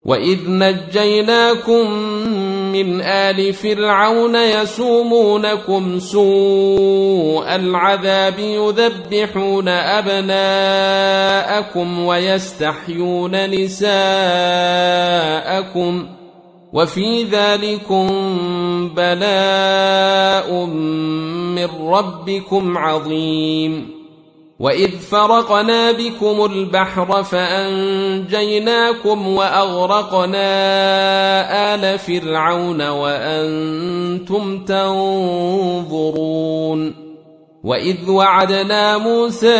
وإذ نجيناكم من آل فرعون يسومونكم سوء العذاب يذبحون أبناءكم ويستحيون نساءكم وفي ذلكم بلاء من ربكم عظيم. وإذ فرقنا بكم البحر فأنجيناكم وأغرقنا آل فرعون وأنتم تنظرون. وإذ وعدنا موسى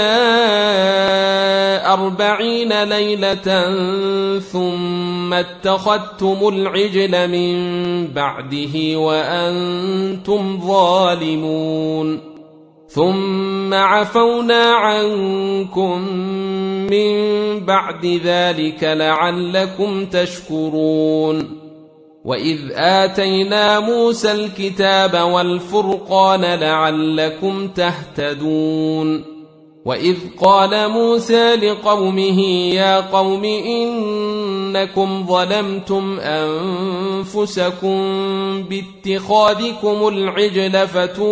40 ليلة ثم اتخذتم العجل من بعده وأنتم ظالمون ثم عفونا عنكم من بعد ذلك لعلكم تشكرون. وإذ آتينا موسى الكتاب والفرقان لعلكم تهتدون. وإذ قال موسى لقومه يا قوم إنكم ظلمتم أنفسكم باتخاذكم العجل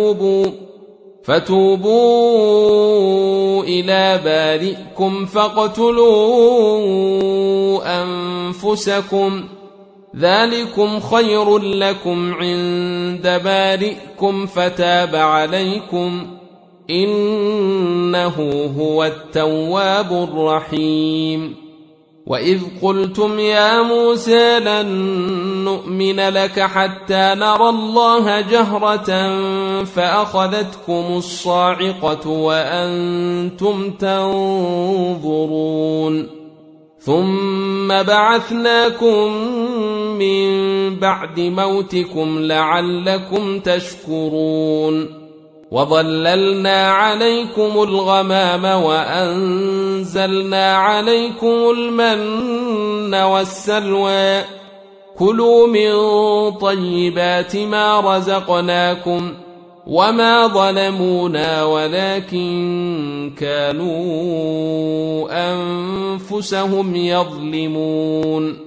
فتوبوا إلى بارئكم فاقتلوا أنفسكم ذلكم خير لكم عند بارئكم فتاب عليكم إنه هو التواب الرحيم. وإذ قلتم يا موسى لن نؤمن لك حتى نرى الله جهرة فأخذتكم الصاعقة وأنتم تنظرون ثم بعثناكم من بعد موتكم لعلكم تشكرون. وظللنا عليكم الغمام وأنزلنا عليكم المن والسلوى كلوا من طيبات ما رزقناكم وما ظلمونا ولكن كانوا أنفسهم يظلمون.